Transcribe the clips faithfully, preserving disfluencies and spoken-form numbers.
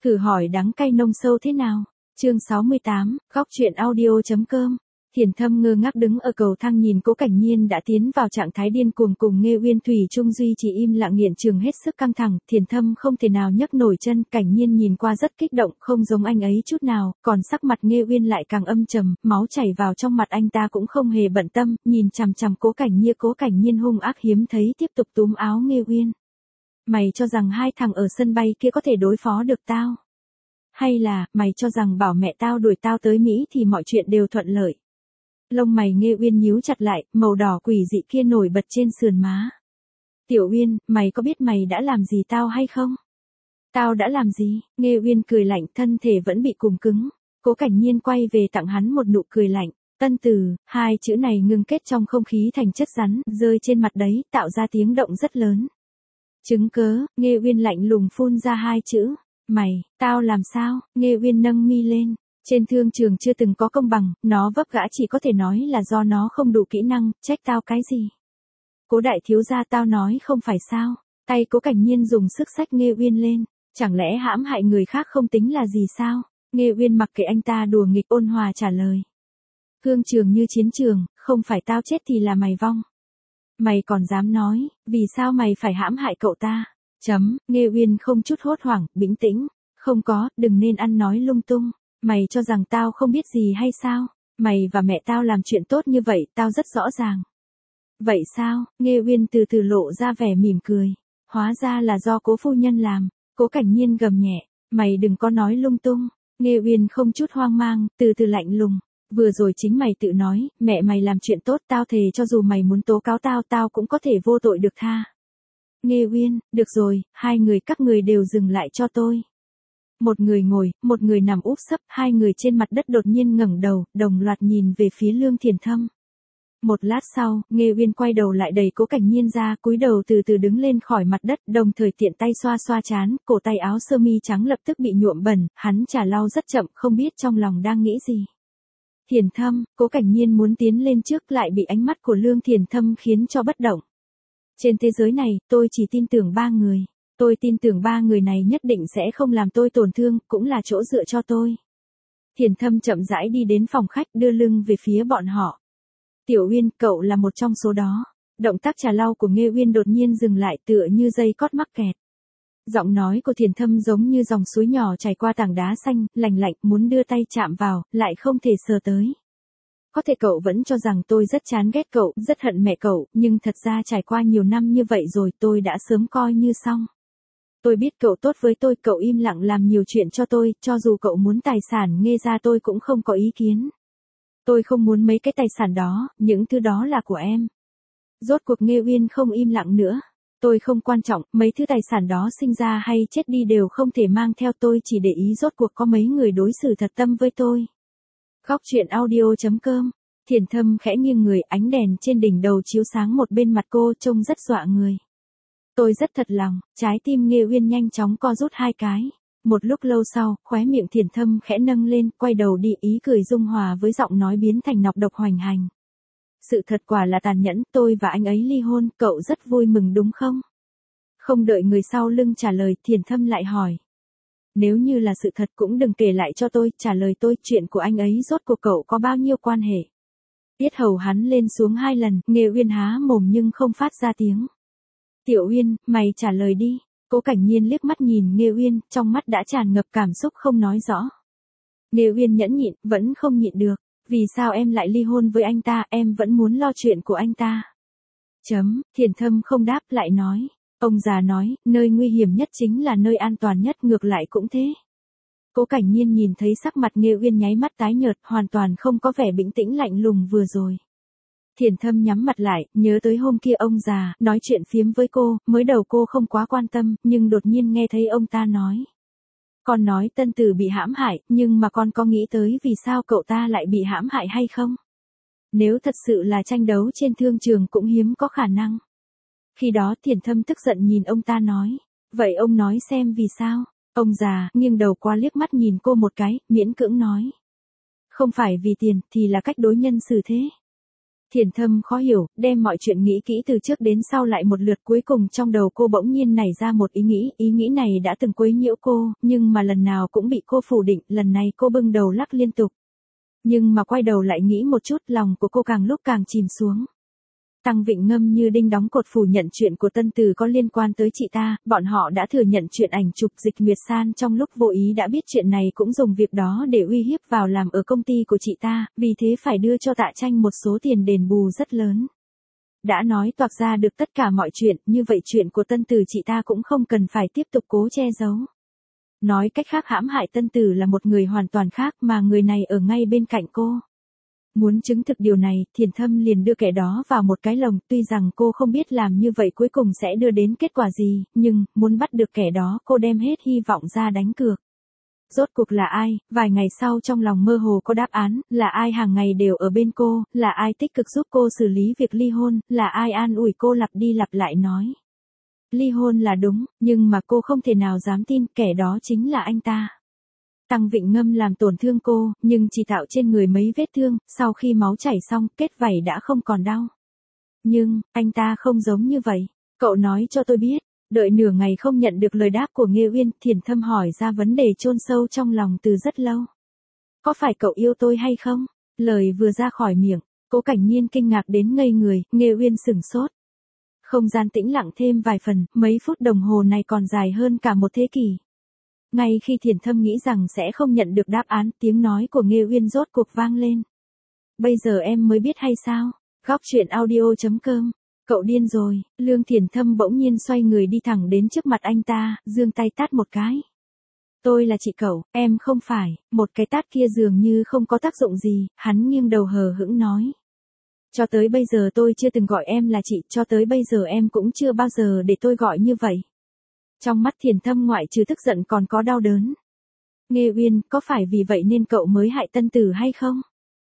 Thử hỏi đắng cay nông sâu thế nào? Chương sáu mươi tám, góc truyện audio.com. Thiền Thâm ngơ ngác đứng ở cầu thang nhìn Cố Cảnh Nhiên đã tiến vào trạng thái điên cuồng cùng Nghê Uyên thủy chung duy trì im lặng nghiện trường hết sức căng thẳng, Thiền Thâm không thể nào nhấc nổi chân, Cảnh Nhiên nhìn qua rất kích động, không giống anh ấy chút nào, còn sắc mặt Nghê Uyên lại càng âm trầm, máu chảy vào trong mặt anh ta cũng không hề bận tâm, nhìn chằm chằm Cố Cảnh Nhiên, Cố Cảnh Nhiên hung ác hiếm thấy tiếp tục túm áo Nghê Uyên. Mày cho rằng hai thằng ở sân bay kia có thể đối phó được tao? Hay là, mày cho rằng bảo mẹ tao đuổi tao tới Mỹ thì mọi chuyện đều thuận lợi? Lông mày Nghê Uyên nhíu chặt lại, màu đỏ quỷ dị kia nổi bật trên sườn má. Tiểu Uyên, mày có biết mày đã làm gì tao hay không? Tao đã làm gì? Nghê Uyên cười lạnh, thân thể vẫn bị cùm cứng. Cố Cảnh Nhiên quay về tặng hắn một nụ cười lạnh. Tân từ, hai chữ này ngưng kết trong không khí thành chất rắn, rơi trên mặt đấy, tạo ra tiếng động rất lớn. Chứng cớ, Nghê Uyên lạnh lùng phun ra hai chữ. Mày, tao làm sao? Nghê Uyên nâng mi lên. Trên thương trường chưa từng có công bằng, nó vấp gã chỉ có thể nói là do nó không đủ kỹ năng, trách tao cái gì? Cố đại thiếu gia, tao nói không phải sao? Tay Cố Cảnh Nhiên dùng sức xách Nghê Uyên lên. Chẳng lẽ hãm hại người khác không tính là gì sao? Nghê Uyên mặc kệ anh ta đùa nghịch, ôn hòa trả lời. Thương trường như chiến trường, không phải tao chết thì là mày vong. Mày còn dám nói, vì sao mày phải hãm hại cậu ta? Chấm, Nghê Uyên không chút hốt hoảng, bình tĩnh. Không có, đừng nên ăn nói lung tung. Mày cho rằng tao không biết gì hay sao? Mày và mẹ tao làm chuyện tốt như vậy, tao rất rõ ràng. Vậy sao? Nghê Uyên từ từ lộ ra vẻ mỉm cười. Hóa ra là do Cố phu nhân làm. Cố Cảnh Nhiên gầm nhẹ. Mày đừng có nói lung tung. Nghê Uyên không chút hoang mang, từ từ lạnh lùng. Vừa rồi chính mày tự nói, mẹ mày làm chuyện tốt, tao thề cho dù mày muốn tố cáo tao, tao cũng có thể vô tội được tha. Nghê Uyên, được rồi, hai người các người đều dừng lại cho tôi. Một người ngồi, một người nằm úp sấp, hai người trên mặt đất đột nhiên ngẩng đầu, đồng loạt nhìn về phía Lương Thiền Thâm. Một lát sau, Nghê Uyên quay đầu lại đẩy Cố Cảnh Nhiên ra, cúi đầu từ từ đứng lên khỏi mặt đất, đồng thời tiện tay xoa xoa trán, cổ tay áo sơ mi trắng lập tức bị nhuộm bẩn, hắn chả lau rất chậm, không biết trong lòng đang nghĩ gì. Thiền Thâm, Cố Cảnh Nhiên muốn tiến lên trước lại bị ánh mắt của Lương Thiền Thâm khiến cho bất động. Trên thế giới này, tôi chỉ tin tưởng ba người. Tôi tin tưởng ba người này nhất định sẽ không làm tôi tổn thương, cũng là chỗ dựa cho tôi. Thiền Thâm chậm rãi đi đến phòng khách, đưa lưng về phía bọn họ. Tiểu Uyên, cậu là một trong số đó. Động tác trà lau của Nghê Uyên đột nhiên dừng lại, tựa như dây cót mắc kẹt. Giọng nói của Thiền Thâm giống như dòng suối nhỏ chảy qua tảng đá xanh, lành lạnh, muốn đưa tay chạm vào, lại không thể sờ tới. Có thể cậu vẫn cho rằng tôi rất chán ghét cậu, rất hận mẹ cậu, nhưng thật ra trải qua nhiều năm như vậy rồi, tôi đã sớm coi như xong. Tôi biết cậu tốt với tôi, cậu im lặng làm nhiều chuyện cho tôi, cho dù cậu muốn tài sản Nghê gia tôi cũng không có ý kiến. Tôi không muốn mấy cái tài sản đó, những thứ đó là của em. Rốt cuộc Nghê Uyên không im lặng nữa. Tôi không quan trọng, mấy thứ tài sản đó sinh ra hay chết đi đều không thể mang theo, tôi chỉ để ý rốt cuộc có mấy người đối xử thật tâm với tôi. Góc truyện audio.com. Thiền Thâm khẽ nghiêng người, ánh đèn trên đỉnh đầu chiếu sáng một bên mặt cô, trông rất dọa người. Tôi rất thật lòng, trái tim Nghê Uyên nhanh chóng co rút hai cái. Một lúc lâu sau, khóe miệng Thiền Thâm khẽ nâng lên, quay đầu đi, ý cười dung hòa với giọng nói biến thành nọc độc hoành hành. Sự thật quả là tàn nhẫn, tôi và anh ấy ly hôn, cậu rất vui mừng đúng không? Không đợi người sau lưng trả lời, Thiền Thâm lại hỏi. Nếu như là sự thật cũng đừng kể lại cho tôi, trả lời tôi, chuyện của anh ấy rốt cuộc cậu có bao nhiêu quan hệ? Tiết hầu hắn lên xuống hai lần, Nghê Uyên há mồm nhưng không phát ra tiếng. Tiểu Uyên, mày trả lời đi. Cố Cảnh Nhiên liếc mắt nhìn Nghê Uyên, trong mắt đã tràn ngập cảm xúc không nói rõ. Nghê Uyên nhẫn nhịn, vẫn không nhịn được. Vì sao em lại ly hôn với anh ta, em vẫn muốn lo chuyện của anh ta. Chấm, Thiền Thâm không đáp, lại nói. Ông già nói, nơi nguy hiểm nhất chính là nơi an toàn nhất, ngược lại cũng thế. Cố Cảnh Nhiên nhìn thấy sắc mặt Nghê Uyên nháy mắt tái nhợt, hoàn toàn không có vẻ bình tĩnh lạnh lùng vừa rồi. Thiền Thâm nhắm mặt lại, nhớ tới hôm kia ông già, nói chuyện phiếm với cô, mới đầu cô không quá quan tâm, nhưng đột nhiên nghe thấy ông ta nói. Con nói Tân Tử bị hãm hại, nhưng mà con có nghĩ tới vì sao cậu ta lại bị hãm hại hay không? Nếu thật sự là tranh đấu trên thương trường cũng hiếm có khả năng. Khi đó Thiền Thâm tức giận nhìn ông ta nói. Vậy ông nói xem vì sao? Ông già, nghiêng đầu qua liếc mắt nhìn cô một cái, miễn cưỡng nói. Không phải vì tiền, thì là cách đối nhân xử thế. Thiền Thâm khó hiểu, đem mọi chuyện nghĩ kỹ từ trước đến sau lại một lượt, cuối cùng trong đầu cô bỗng nhiên nảy ra một ý nghĩ, ý nghĩ này đã từng quấy nhiễu cô, nhưng mà lần nào cũng bị cô phủ định, lần này cô bưng đầu lắc liên tục. Nhưng mà quay đầu lại nghĩ một chút, lòng của cô càng lúc càng chìm xuống. Tăng Vịnh Ngâm như đinh đóng cột phủ nhận chuyện của Tân Từ có liên quan tới chị ta, bọn họ đã thừa nhận chuyện ảnh chụp Dịch Nguyệt San trong lúc vô ý đã biết chuyện này, cũng dùng việc đó để uy hiếp vào làm ở công ty của chị ta, vì thế phải đưa cho Tạ Tranh một số tiền đền bù rất lớn. Đã nói toạc ra được tất cả mọi chuyện, như vậy chuyện của Tân Từ chị ta cũng không cần phải tiếp tục cố che giấu. Nói cách khác, hãm hại Tân Từ là một người hoàn toàn khác, mà người này ở ngay bên cạnh cô. Muốn chứng thực điều này, Thiền Thâm liền đưa kẻ đó vào một cái lồng, tuy rằng cô không biết làm như vậy cuối cùng sẽ đưa đến kết quả gì, nhưng, muốn bắt được kẻ đó, cô đem hết hy vọng ra đánh cược. Rốt cuộc là ai, vài ngày sau trong lòng mơ hồ có đáp án, là ai hàng ngày đều ở bên cô, là ai tích cực giúp cô xử lý việc ly hôn, là ai an ủi cô lặp đi lặp lại nói. Ly hôn là đúng, nhưng mà cô không thể nào dám tin kẻ đó chính là anh ta. Tăng Vịnh Ngâm làm tổn thương cô, nhưng chỉ tạo trên người mấy vết thương, sau khi máu chảy xong, kết vảy đã không còn đau. Nhưng, anh ta không giống như vậy. Cậu nói cho tôi biết. Đợi nửa ngày không nhận được lời đáp của Nghê Uyên, Thiền Thâm hỏi ra vấn đề chôn sâu trong lòng từ rất lâu. Có phải cậu yêu tôi hay không? Lời vừa ra khỏi miệng, Cố Cảnh Nhiên kinh ngạc đến ngây người, Nghê Uyên sửng sốt. Không gian tĩnh lặng thêm vài phần, mấy phút đồng hồ này còn dài hơn cả một thế kỷ. Ngay khi Thiền Thâm nghĩ rằng sẽ không nhận được đáp án, tiếng nói của Nghê Uyên rốt cuộc vang lên. Bây giờ em mới biết hay sao? Góc truyện audio chấm com. Cậu điên rồi, Lương Thiền Thâm bỗng nhiên xoay người đi thẳng đến trước mặt anh ta, giương tay tát một cái. Tôi là chị cậu, em không phải, một cái tát kia dường như không có tác dụng gì, hắn nghiêng đầu hờ hững nói. Cho tới bây giờ tôi chưa từng gọi em là chị, cho tới bây giờ em cũng chưa bao giờ để tôi gọi như vậy. Trong mắt Thiền Thâm ngoại trừ tức giận còn có đau đớn. Nghê Uyên, có phải vì vậy nên cậu mới hại Tân Tử hay không?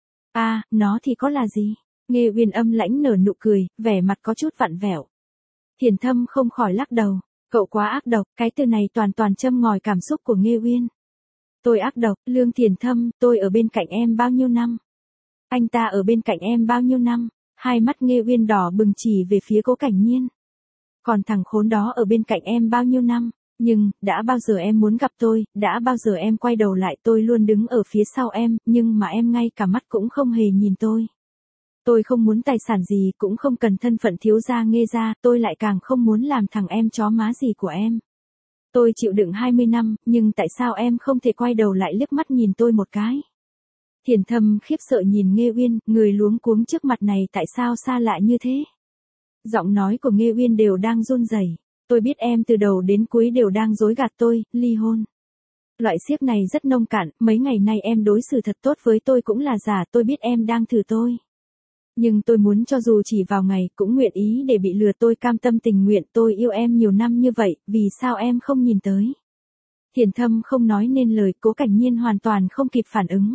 À, nó thì có là gì? Nghê Uyên âm lãnh nở nụ cười, vẻ mặt có chút vặn vẹo. Thiền Thâm không khỏi lắc đầu. Cậu quá ác độc, cái từ này toàn toàn châm ngòi cảm xúc của Nghê Uyên. Tôi ác độc, Lương Thiền Thâm, tôi ở bên cạnh em bao nhiêu năm? Anh ta ở bên cạnh em bao nhiêu năm? Hai mắt Nghê Uyên đỏ bừng chỉ về phía Cố Cảnh Nhiên. Còn thằng khốn đó ở bên cạnh em bao nhiêu năm? Nhưng, đã bao giờ em muốn gặp tôi, đã bao giờ em quay đầu lại, tôi luôn đứng ở phía sau em, nhưng mà em ngay cả mắt cũng không hề nhìn tôi. Tôi không muốn tài sản gì, cũng không cần thân phận thiếu gia Nghê gia, tôi lại càng không muốn làm thằng em chó má gì của em. Tôi chịu đựng hai mươi năm, nhưng tại sao em không thể quay đầu lại liếc mắt nhìn tôi một cái? Thiền Thâm khiếp sợ nhìn Nghê Uyên, người luống cuống trước mặt này tại sao xa lạ như thế? Giọng nói của Nghê Uyên đều đang run rẩy. Tôi biết em từ đầu đến cuối đều đang dối gạt tôi, ly hôn. Loại siếc này rất nông cạn, mấy ngày nay em đối xử thật tốt với tôi cũng là giả, tôi biết em đang thử tôi. Nhưng tôi muốn cho dù chỉ vào ngày cũng nguyện ý để bị lừa, tôi cam tâm tình nguyện, tôi yêu em nhiều năm như vậy, vì sao em không nhìn tới? Thiền Thâm không nói nên lời, Cố Cảnh Nhiên hoàn toàn không kịp phản ứng.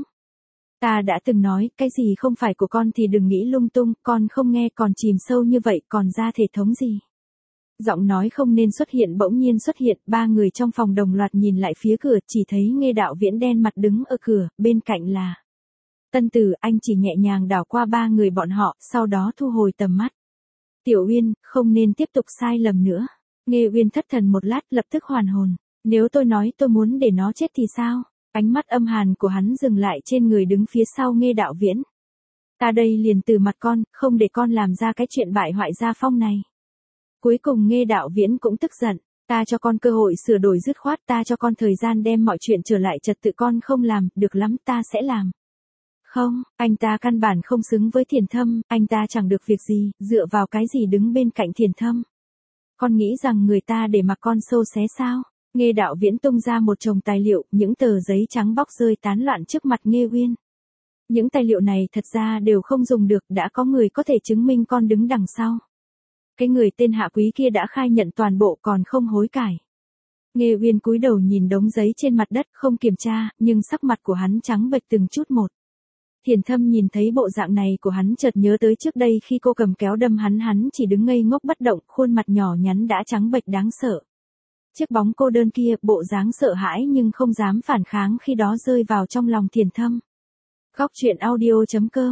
Ta đã từng nói, cái gì không phải của con thì đừng nghĩ lung tung, con không nghe còn chìm sâu như vậy, còn ra thể thống gì? Giọng nói không nên xuất hiện bỗng nhiên xuất hiện, ba người trong phòng đồng loạt nhìn lại phía cửa, chỉ thấy Nghê Đạo Viễn đen mặt đứng ở cửa, bên cạnh là Tân Tử. Anh chỉ nhẹ nhàng đảo qua ba người bọn họ, sau đó thu hồi tầm mắt. Tiểu Uyên, không nên tiếp tục sai lầm nữa. Nghê Uyên thất thần một lát, lập tức hoàn hồn. Nếu tôi nói tôi muốn để nó chết thì sao? Ánh mắt âm hàn của hắn dừng lại trên người đứng phía sau Nghê Đạo Viễn. Ta đây liền từ mặt con, không để con làm ra cái chuyện bại hoại gia phong này. Cuối cùng Nghê Đạo Viễn cũng tức giận. Ta cho con cơ hội sửa đổi dứt khoát, ta cho con thời gian đem mọi chuyện trở lại trật tự, con không làm, được lắm, ta sẽ làm. Không, anh ta căn bản không xứng với Thiền Thâm, anh ta chẳng được việc gì, dựa vào cái gì đứng bên cạnh Thiền Thâm. Con nghĩ rằng người ta để mặc con xô xé sao? Nghê Đạo Viễn tung ra một chồng tài liệu, những tờ giấy trắng bóc rơi tán loạn trước mặt Nghê Uyên. Những tài liệu này thật ra đều không dùng được, đã có người có thể chứng minh con đứng đằng sau. Cái người tên Hạ Quý kia đã khai nhận toàn bộ còn không hối cải. Nghê Uyên cúi đầu nhìn đống giấy trên mặt đất không kiểm tra, nhưng sắc mặt của hắn trắng bệch từng chút một. Thiền Thâm nhìn thấy bộ dạng này của hắn chợt nhớ tới trước đây khi cô cầm kéo đâm hắn, hắn chỉ đứng ngây ngốc bất động, khuôn mặt nhỏ nhắn đã trắng bệch đáng sợ. Chiếc bóng cô đơn kia, bộ dáng sợ hãi nhưng không dám phản kháng khi đó rơi vào trong lòng Thiền Thâm. Góc truyện audio chấm com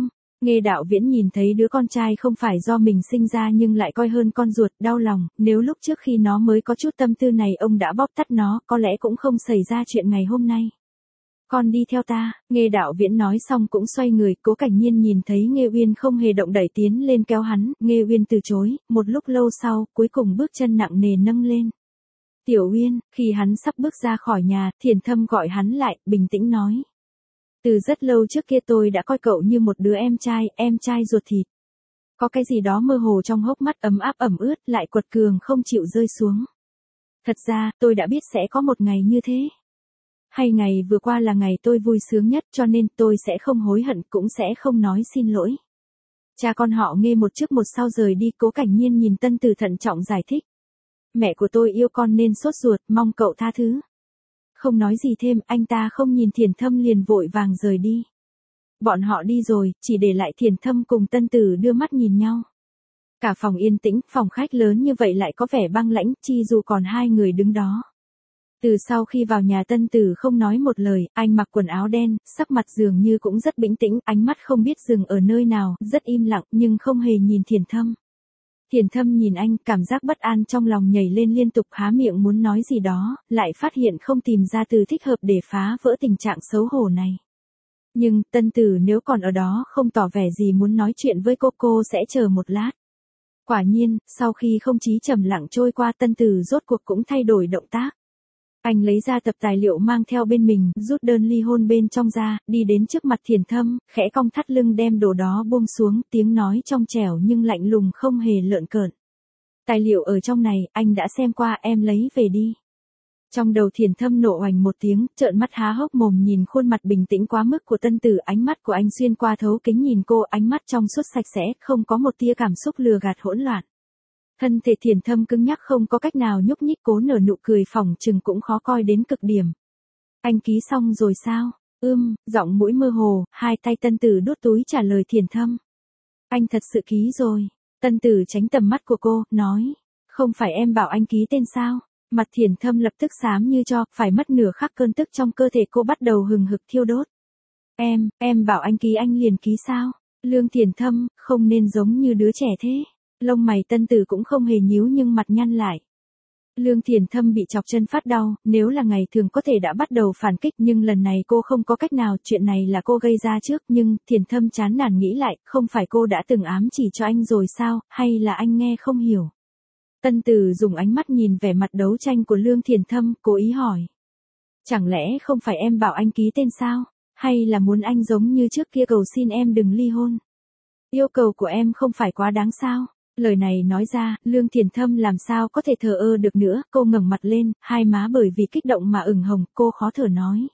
Nghe Đạo Viễn nhìn thấy đứa con trai không phải do mình sinh ra nhưng lại coi hơn con ruột, đau lòng, nếu lúc trước khi nó mới có chút tâm tư này ông đã bóp tắt nó, có lẽ cũng không xảy ra chuyện ngày hôm nay. Con đi theo ta, Nghe Đạo Viễn nói xong cũng xoay người, Cố Cảnh Nhiên nhìn thấy Nghê Uyên không hề động đẩy tiến lên kéo hắn, Nghê Uyên từ chối, một lúc lâu sau, cuối cùng bước chân nặng nề nâng lên. Tiểu Uyên, khi hắn sắp bước ra khỏi nhà, Thiền Thâm gọi hắn lại, bình tĩnh nói. Từ rất lâu trước kia tôi đã coi cậu như một đứa em trai, em trai ruột thịt. Có cái gì đó mơ hồ trong hốc mắt ấm áp ẩm ướt, lại quật cường không chịu rơi xuống. Thật ra, tôi đã biết sẽ có một ngày như thế. Hay ngày vừa qua là ngày tôi vui sướng nhất cho nên tôi sẽ không hối hận cũng sẽ không nói xin lỗi. Cha con họ Nghê một trước một sau rời đi, Cố Cảnh Nhiên nhìn Tân Tử thận trọng giải thích. Mẹ của tôi yêu con nên sốt ruột, mong cậu tha thứ. Không nói gì thêm, anh ta không nhìn Thiền Thâm liền vội vàng rời đi. Bọn họ đi rồi, chỉ để lại Thiền Thâm cùng Tân Tử đưa mắt nhìn nhau. Cả phòng yên tĩnh, phòng khách lớn như vậy lại có vẻ băng lãnh, chi dù còn hai người đứng đó. Từ sau khi vào nhà Tân Tử không nói một lời, anh mặc quần áo đen, sắc mặt dường như cũng rất bình tĩnh, ánh mắt không biết dừng ở nơi nào, rất im lặng nhưng không hề nhìn Thiền Thâm. Thiền Thâm nhìn anh, cảm giác bất an trong lòng nhảy lên liên tục há miệng muốn nói gì đó, lại phát hiện không tìm ra từ thích hợp để phá vỡ tình trạng xấu hổ này. Nhưng, Tân Tử nếu còn ở đó không tỏ vẻ gì muốn nói chuyện với cô, cô sẽ chờ một lát. Quả nhiên, sau khi không khí trầm lặng trôi qua, Tân Tử rốt cuộc cũng thay đổi động tác. Anh lấy ra tập tài liệu mang theo bên mình, rút đơn ly hôn bên trong ra, đi đến trước mặt Thiền Thâm, khẽ cong thắt lưng đem đồ đó buông xuống, tiếng nói trong trẻo nhưng lạnh lùng không hề lợn cợn. Tài liệu ở trong này, anh đã xem qua, em lấy về đi. Trong đầu Thiền Thâm nộ oành một tiếng, trợn mắt há hốc mồm nhìn khuôn mặt bình tĩnh quá mức của Tân Tử, ánh mắt của anh xuyên qua thấu kính nhìn cô, ánh mắt trong suốt sạch sẽ, không có một tia cảm xúc lừa gạt hỗn loạn. Thân thể Thiền Thâm cứng nhắc không có cách nào nhúc nhích, cố nở nụ cười phỏng chừng cũng khó coi đến cực điểm. Anh ký xong rồi sao? Ưm, giọng mũi mơ hồ, hai tay Tân Tử đút túi trả lời Thiền Thâm. Anh thật sự ký rồi. Tân Tử tránh tầm mắt của cô, nói. Không phải em bảo anh ký tên sao? Mặt Thiền Thâm lập tức xám như tro, phải mất nửa khắc cơn tức trong cơ thể cô bắt đầu hừng hực thiêu đốt. Em, em bảo anh ký anh liền ký sao? Lương Thiền Thâm, không nên giống như đứa trẻ thế. Lông mày Tân Tử cũng không hề nhíu nhưng mặt nhăn lại. Lương Thiền Thâm bị chọc chân phát đau, nếu là ngày thường có thể đã bắt đầu phản kích nhưng lần này cô không có cách nào, chuyện này là cô gây ra trước nhưng Thiền Thâm chán nản nghĩ lại, không phải cô đã từng ám chỉ cho anh rồi sao, hay là anh nghe không hiểu. Tân Tử dùng ánh mắt nhìn vẻ mặt đấu tranh của Lương Thiền Thâm, cố ý hỏi. Chẳng lẽ không phải em bảo anh ký tên sao, hay là muốn anh giống như trước kia cầu xin em đừng ly hôn. Yêu cầu của em không phải quá đáng sao. Lời này nói ra, Lương Thiền Thâm làm sao có thể thờ ơ được nữa, cô ngẩng mặt lên, hai má bởi vì kích động mà ửng hồng, cô khó thở nói.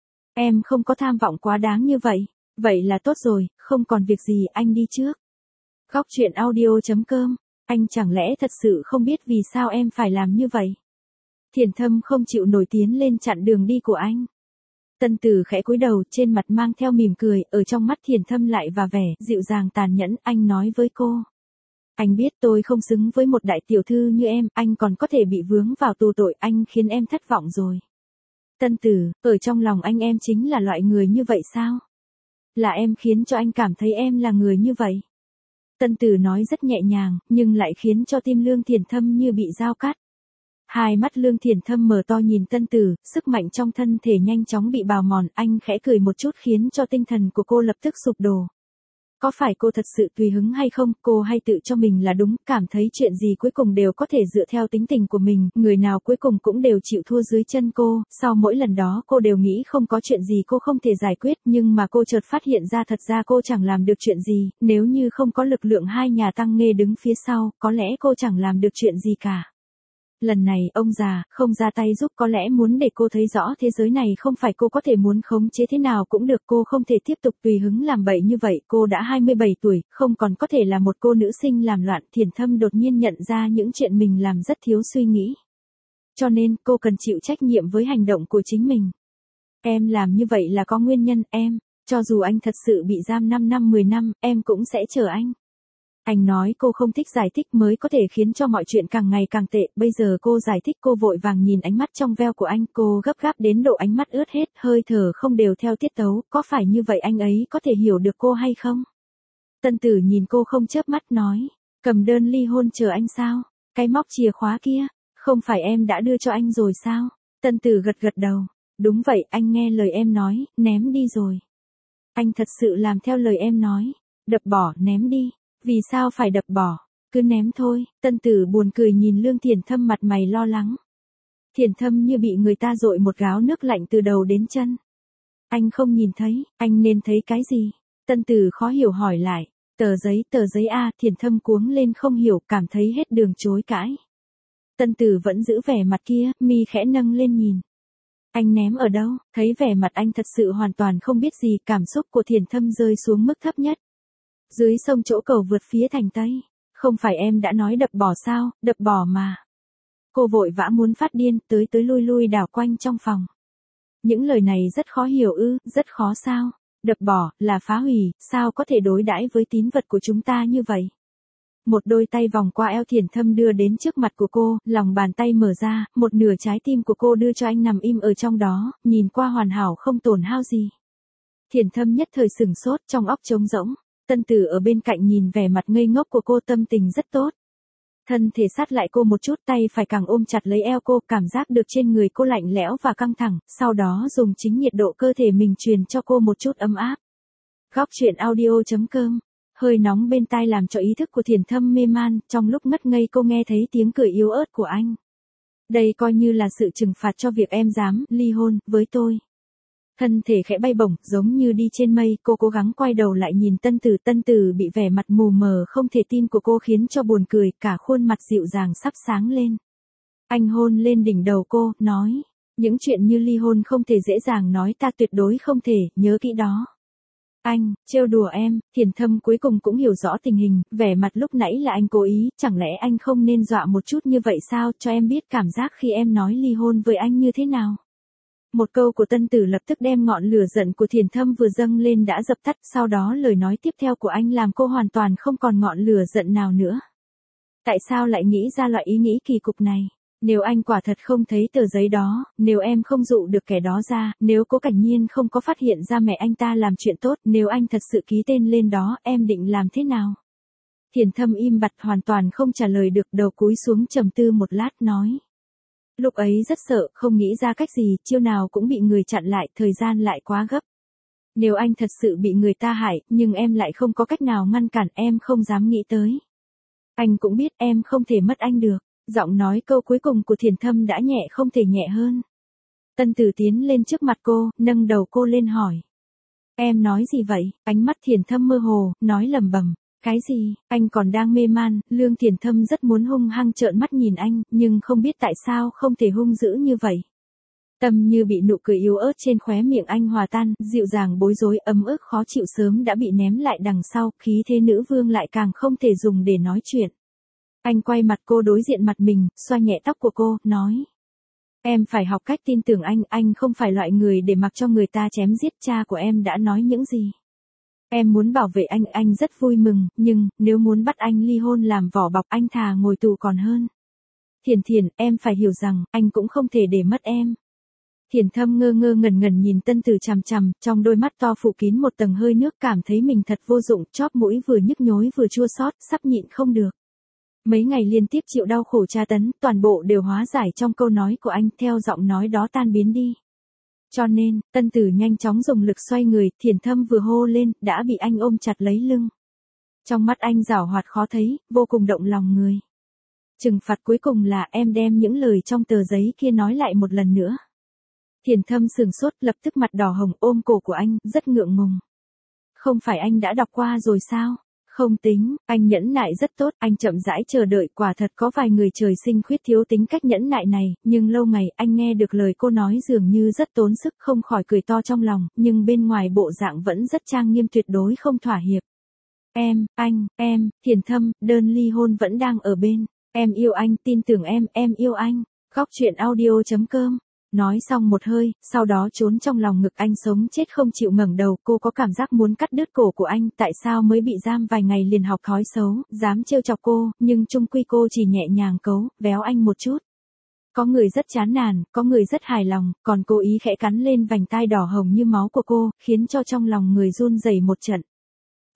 Em không có tham vọng quá đáng như vậy, vậy là tốt rồi, không còn việc gì, anh đi trước. Góc truyện audio chấm com, anh chẳng lẽ thật sự không biết vì sao em phải làm như vậy? Thiền Thâm không chịu nổi tiến lên chặn đường đi của anh. Tân Tử khẽ cúi đầu, trên mặt mang theo mỉm cười, ở trong mắt Thiền Thâm lại và vẻ dịu dàng tàn nhẫn, anh nói với cô. Anh biết tôi không xứng với một đại tiểu thư như em, anh còn có thể bị vướng vào tù tội, anh khiến em thất vọng rồi. Tân Tử, ở trong lòng anh em chính là loại người như vậy sao? Là em khiến cho anh cảm thấy em là người như vậy. Tân Tử nói rất nhẹ nhàng, nhưng lại khiến cho tim Lương Thiền Thâm như bị dao cắt. Hai mắt Lương Thiền Thâm mở to nhìn Tân Tử, sức mạnh trong thân thể nhanh chóng bị bào mòn, anh khẽ cười một chút khiến cho tinh thần của cô lập tức sụp đổ. Có phải cô thật sự tùy hứng hay không, cô hay tự cho mình là đúng, cảm thấy chuyện gì cuối cùng đều có thể dựa theo tính tình của mình, người nào cuối cùng cũng đều chịu thua dưới chân cô, sau mỗi lần đó cô đều nghĩ không có chuyện gì cô không thể giải quyết, nhưng mà cô chợt phát hiện ra thật ra cô chẳng làm được chuyện gì, nếu như không có lực lượng hai nhà Tăng Nghê đứng phía sau, có lẽ cô chẳng làm được chuyện gì cả. Lần này, ông già, không ra tay giúp có lẽ muốn để cô thấy rõ thế giới này không phải cô có thể muốn khống chế thế nào cũng được, cô không thể tiếp tục tùy hứng làm bậy như vậy, cô đã hai mươi bảy tuổi, không còn có thể là một cô nữ sinh làm loạn. Thiền Thâm đột nhiên nhận ra những chuyện mình làm rất thiếu suy nghĩ. Cho nên, cô cần chịu trách nhiệm với hành động của chính mình. Em làm như vậy là có nguyên nhân, em, cho dù anh thật sự bị giam năm năm mười năm, em cũng sẽ chờ anh. Anh nói cô không thích giải thích mới có thể khiến cho mọi chuyện càng ngày càng tệ, bây giờ cô giải thích, cô vội vàng nhìn ánh mắt trong veo của anh, cô gấp gáp đến độ ánh mắt ướt hết, hơi thở không đều theo tiết tấu, có phải như vậy anh ấy có thể hiểu được cô hay không? Tân Tử nhìn cô không chớp mắt nói, cầm đơn ly hôn chờ anh sao? Cái móc chìa khóa kia, không phải em đã đưa cho anh rồi sao? Tân Tử gật gật đầu, đúng vậy, anh nghe lời em nói, ném đi rồi. Anh thật sự làm theo lời em nói, đập bỏ, ném đi, vì sao phải đập bỏ, cứ ném thôi. Tân Tử buồn cười nhìn Lương Thiển Thâm mặt mày lo lắng. Thiển Thâm như bị người ta dội một gáo nước lạnh từ đầu đến chân. Anh không nhìn thấy, anh nên thấy cái gì? Tân Tử khó hiểu hỏi lại, tờ giấy, tờ giấy a. Thiển Thâm cuống lên không hiểu, cảm thấy hết đường chối cãi. Tân Tử vẫn giữ vẻ mặt kia, mi khẽ nâng lên nhìn. Anh ném ở đâu? Thấy vẻ mặt anh thật sự hoàn toàn không biết gì, cảm xúc của Thiển Thâm rơi xuống mức thấp nhất. Dưới sông chỗ cầu vượt phía thành Tây, không phải em đã nói đập bỏ sao, đập bỏ mà. Cô vội vã muốn phát điên, tới tới lui lui đảo quanh trong phòng. Những lời này rất khó hiểu ư, rất khó sao? Đập bỏ, là phá hủy, sao có thể đối đãi với tín vật của chúng ta như vậy? Một đôi tay vòng qua eo Thiển Thâm đưa đến trước mặt của cô, lòng bàn tay mở ra, một nửa trái tim của cô đưa cho anh nằm im ở trong đó, nhìn qua hoàn hảo không tổn hao gì. Thiển Thâm nhất thời sửng sốt, trong óc trống rỗng. Tân Tử ở bên cạnh nhìn vẻ mặt ngây ngốc của cô, tâm tình rất tốt. Thân thể sát lại cô một chút, tay phải càng ôm chặt lấy eo cô, cảm giác được trên người cô lạnh lẽo và căng thẳng, sau đó dùng chính nhiệt độ cơ thể mình truyền cho cô một chút ấm áp. Góc truyện audio chấm com. Hơi nóng bên tai làm cho ý thức của Thiển Thâm mê man, trong lúc ngất ngây cô nghe thấy tiếng cười yếu ớt của anh. Đây coi như là sự trừng phạt cho việc em dám ly hôn với tôi. Thân thể khẽ bay bổng, giống như đi trên mây, cô cố gắng quay đầu lại nhìn Tân Tử. Tân Tử bị vẻ mặt mù mờ không thể tin của cô khiến cho buồn cười, cả khuôn mặt dịu dàng sắp sáng lên. Anh hôn lên đỉnh đầu cô, nói, những chuyện như ly hôn không thể dễ dàng nói, ta tuyệt đối không thể, nhớ kỹ đó. Anh, trêu đùa em. Thiển Thâm cuối cùng cũng hiểu rõ tình hình, vẻ mặt lúc nãy là anh cố ý, chẳng lẽ anh không nên dọa một chút như vậy sao, cho em biết cảm giác khi em nói ly hôn với anh như thế nào. Một câu của Tân Tử lập tức đem ngọn lửa giận của Thiển Thâm vừa dâng lên đã dập tắt, sau đó lời nói tiếp theo của anh làm cô hoàn toàn không còn ngọn lửa giận nào nữa. Tại sao lại nghĩ ra loại ý nghĩ kỳ cục này? Nếu anh quả thật không thấy tờ giấy đó, nếu em không dụ được kẻ đó ra, nếu Cố Cảnh Nhiên không có phát hiện ra mẹ anh ta làm chuyện tốt, nếu anh thật sự ký tên lên đó, em định làm thế nào? Thiển Thâm im bặt hoàn toàn không trả lời được, đầu cúi xuống trầm tư một lát nói. Lúc ấy rất sợ, không nghĩ ra cách gì, chiêu nào cũng bị người chặn lại, thời gian lại quá gấp. Nếu anh thật sự bị người ta hại, nhưng em lại không có cách nào ngăn cản, em không dám nghĩ tới. Anh cũng biết em không thể mất anh được. Giọng nói câu cuối cùng của Thiển Thâm đã nhẹ không thể nhẹ hơn. Tân Tử tiến lên trước mặt cô, nâng đầu cô lên hỏi. Em nói gì vậy? Ánh mắt Thiển Thâm mơ hồ, nói lẩm bẩm. Cái gì? Anh còn đang mê man. Lương Thiển Thâm rất muốn hung hăng trợn mắt nhìn anh, nhưng không biết tại sao không thể hung dữ như vậy. Tâm như bị nụ cười yếu ớt trên khóe miệng anh hòa tan, dịu dàng bối rối, ấm ức khó chịu sớm đã bị ném lại đằng sau, khí thế nữ vương lại càng không thể dùng để nói chuyện. Anh quay mặt cô đối diện mặt mình, xoa nhẹ tóc của cô, nói. Em phải học cách tin tưởng anh, anh không phải loại người để mặc cho người ta chém giết. Cha của em đã nói những gì? Em muốn bảo vệ anh, anh rất vui mừng, nhưng, nếu muốn bắt anh ly hôn làm vỏ bọc, anh thà ngồi tù còn hơn. Thiển Thiển, em phải hiểu rằng, anh cũng không thể để mất em. Thiển Thâm ngơ ngơ ngẩn ngẩn nhìn Tân Tử chằm chằm, trong đôi mắt to phủ kín một tầng hơi nước, cảm thấy mình thật vô dụng, chóp mũi vừa nhức nhối vừa chua xót, sắp nhịn không được. Mấy ngày liên tiếp chịu đau khổ tra tấn, toàn bộ đều hóa giải trong câu nói của anh, theo giọng nói đó tan biến đi. Cho nên, Tân Tử nhanh chóng dùng lực xoay người, Thiển Thâm vừa hô lên, đã bị anh ôm chặt lấy lưng. Trong mắt anh giảo hoạt khó thấy, vô cùng động lòng người. Trừng phạt cuối cùng là em đem những lời trong tờ giấy kia nói lại một lần nữa. Thiển Thâm sửng sốt, lập tức mặt đỏ hồng, ôm cổ của anh, rất ngượng ngùng. Không phải anh đã đọc qua rồi sao? Không tính, anh nhẫn nại rất tốt, anh chậm rãi chờ đợi, quả thật có vài người trời sinh khuyết thiếu tính cách nhẫn nại này, nhưng lâu ngày anh nghe được lời cô nói dường như rất tốn sức, không khỏi cười to trong lòng, nhưng bên ngoài bộ dạng vẫn rất trang nghiêm, tuyệt đối không thỏa hiệp. Em, anh, em, Thiển Thâm, đơn ly hôn vẫn đang ở bên, em yêu anh, tin tưởng em, em yêu anh. Góc truyện audio chấm com. Nói xong một hơi, sau đó trốn trong lòng ngực anh sống chết không chịu ngẩng đầu, cô có cảm giác muốn cắt đứt cổ của anh, tại sao mới bị giam vài ngày liền học thói xấu, dám trêu chọc cô, nhưng chung quy cô chỉ nhẹ nhàng cấu, véo anh một chút. Có người rất chán nản, có người rất hài lòng, còn cố ý khẽ cắn lên vành tai đỏ hồng như máu của cô, khiến cho trong lòng người run rẩy một trận.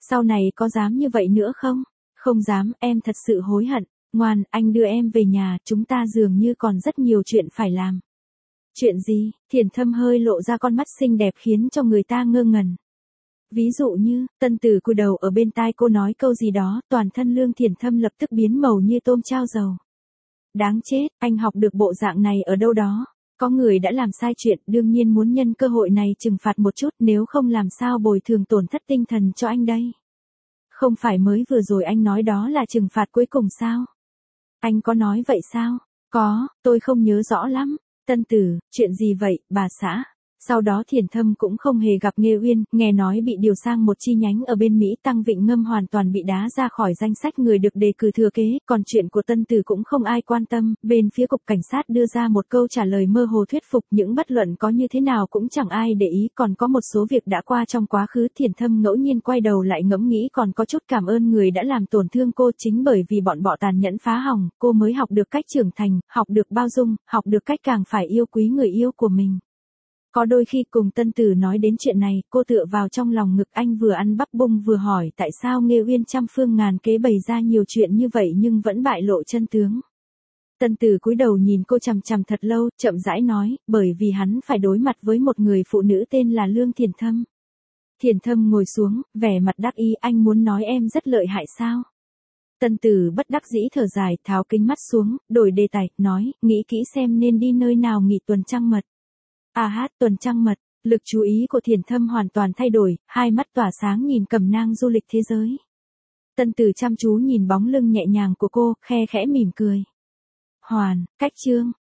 Sau này có dám như vậy nữa không? Không dám, em thật sự hối hận. Ngoan, anh đưa em về nhà, chúng ta dường như còn rất nhiều chuyện phải làm. Chuyện gì? Thiển Thâm hơi lộ ra con mắt xinh đẹp khiến cho người ta ngơ ngẩn. Ví dụ như, Tân Tử cúi đầu ở bên tai cô nói câu gì đó, toàn thân Lương Thiển Thâm lập tức biến màu như tôm trao dầu. Đáng chết, anh học được bộ dạng này ở đâu đó? Có người đã làm sai chuyện, đương nhiên muốn nhân cơ hội này trừng phạt một chút, nếu không làm sao bồi thường tổn thất tinh thần cho anh đây. Không phải mới vừa rồi anh nói đó là trừng phạt cuối cùng sao? Anh có nói vậy sao? Có, tôi không nhớ rõ lắm. Tân Tử, chuyện gì vậy, bà xã? Sau đó Thiển Thâm cũng không hề gặp Nghê Uyên, nghe nói bị điều sang một chi nhánh ở bên Mỹ, Tăng Vịnh Ngâm hoàn toàn bị đá ra khỏi danh sách người được đề cử thừa kế, còn chuyện của Tân Tử cũng không ai quan tâm, bên phía cục cảnh sát đưa ra một câu trả lời mơ hồ thuyết phục, những bất luận có như thế nào cũng chẳng ai để ý, còn có một số việc đã qua trong quá khứ. Thiển Thâm ngẫu nhiên quay đầu lại ngẫm nghĩ còn có chút cảm ơn người đã làm tổn thương cô, chính bởi vì bọn bọ tàn nhẫn phá hỏng, cô mới học được cách trưởng thành, học được bao dung, học được cách càng phải yêu quý người yêu của mình. Có đôi khi cùng Tân Tử nói đến chuyện này, cô tựa vào trong lòng ngực anh vừa ăn bắp bung vừa hỏi tại sao Nghê Uyên trăm phương ngàn kế bày ra nhiều chuyện như vậy nhưng vẫn bại lộ chân tướng. Tân Tử cúi đầu nhìn cô chằm chằm thật lâu, chậm rãi nói, bởi vì hắn phải đối mặt với một người phụ nữ tên là Lương Thiển Thâm. Thiển Thâm ngồi xuống, vẻ mặt đắc ý, anh muốn nói em rất lợi hại sao? Tân Tử bất đắc dĩ thở dài, tháo kính mắt xuống, đổi đề tài, nói, nghĩ kỹ xem nên đi nơi nào nghỉ tuần trăng mật. À hát, tuần trăng mật, lực chú ý của Thiển Thâm hoàn toàn thay đổi, hai mắt tỏa sáng nhìn cẩm nang du lịch thế giới. Tân Tử chăm chú nhìn bóng lưng nhẹ nhàng của cô, khe khẽ mỉm cười. Hoàn, cách chương.